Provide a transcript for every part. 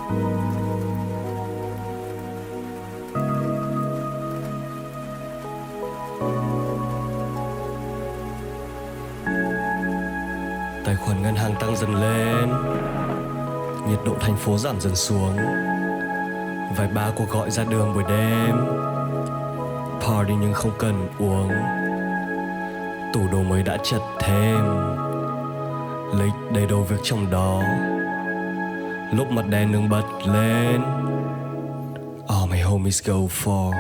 Tài khoản ngân hàng tăng dần lên, nhiệt độ thành phố giảm dần xuống. Vài ba cuộc gọi ra đường buổi đêm, party nhưng không cần uống. Tủ đồ mới đã chật thêm, lịch đầy đồ việc trong đó. Lúc mặt đèn nương bật lên, all my homies go for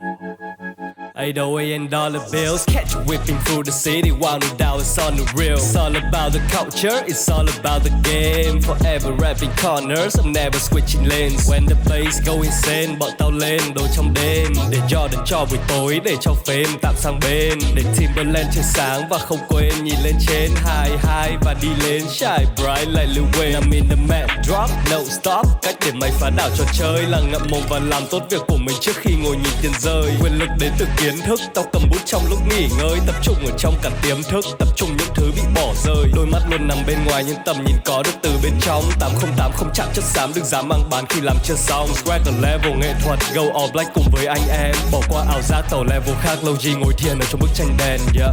$8 bills, catch you whipping through the city while no doubt it's on the real. It's all about the culture, it's all about the game. Forever rapping corners, I'm never switching lanes. When the bass go insane, bọn tao lên đồ trong đêm. Để Jordan cho buổi tối, để cho fame tạm sang bên. Để Timberland chơi sáng và không quên nhìn lên trên high và đi lên shine bright like Lil Wayne. I'm in the mad drop, no stop. Cách để mày phá đảo trò chơi là ngậm mồm và làm tốt việc của mình trước khi ngồi nhìn tiền rơi. Quyền lực đến từ kiến thức, tao cầm bút trong lúc nghỉ ngơi. Tập trung ở trong cả tiềm thức, tập trung những thứ bị bỏ rơi. Đôi mắt luôn nằm bên ngoài nhưng tầm nhìn có được từ bên trong. 808 không chạm chất xám, đừng dám mang bán khi làm chưa xong. Swag ở level nghệ thuật, go all black cùng với anh em. Bỏ qua ảo giác tàu level khác, lâu gì ngồi thiền ở trong bức tranh đèn, yeah.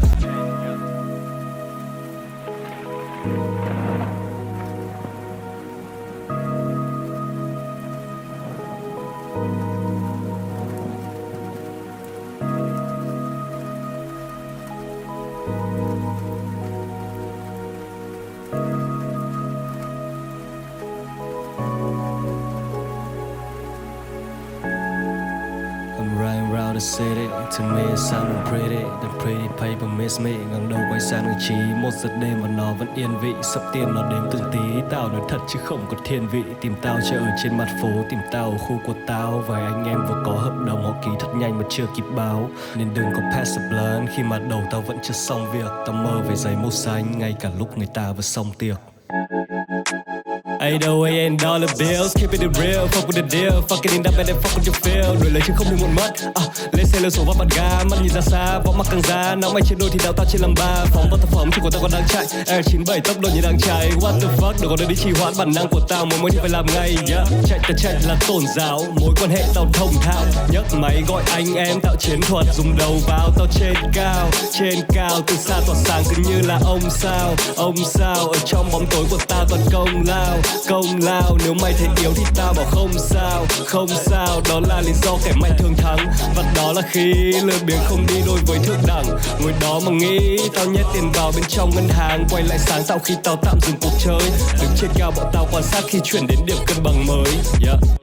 I'm riding around the city, to me it sounding pretty. The pretty paper miss me, ngẩng đầu quay sang người trí. 1 giờ đêm và nó vẫn yên vị, sắp tiền nó đếm từng tí. Tao nói thật chứ không có thiên vị. Tìm tao chơi ở trên mặt phố, tìm tao ở khu của tao. Vài anh em vừa có hợp đồng, họ ký thật nhanh mà chưa kịp báo. Nên đừng có pass the blunt, khi mà đầu tao vẫn chưa xong việc. Tao mơ về giày màu xanh, ngay cả lúc người ta vừa xong tiệc. $8 bills, keep it real, fuck with the deal. Fucking it up and then fuck with your feel. Đổi lời chứ không nên muộn mất. Lên xe lơ sổ vào mặt ga, mắt nhìn ra xa, võ mặt càng ra. Nóng mày trên đôi thì đào tao trên làm ba. Phóng vào tác phẩm chỉ của tao còn đang chạy. Air 97 tốc độ như đang cháy. What the fuck, đừng có nơi đi trì hoãn bản năng của tao. Mỗi thì phải làm ngay, yeah. Chạy ta chạy là tôn giáo, mối quan hệ tao thông thạo. Nhấc máy gọi anh em tạo chiến thuật, dùng đầu vào tao trên cao. Từ xa tỏa sáng cứ như là ông sao. Ở trong bóng tối của tao toàn công lao. Nếu mày thấy yếu thì tao bảo không sao. Đó là lý do kẻ mạnh thường thắng, và đó là khi lười biếng không đi đôi với thượng đẳng. Ngồi đó mà nghĩ tao nhét tiền vào bên trong ngân hàng, quay lại sáng tạo khi tao tạm dừng cuộc chơi. Đứng trên cao bọn tao quan sát khi chuyển đến điểm cân bằng mới, yeah.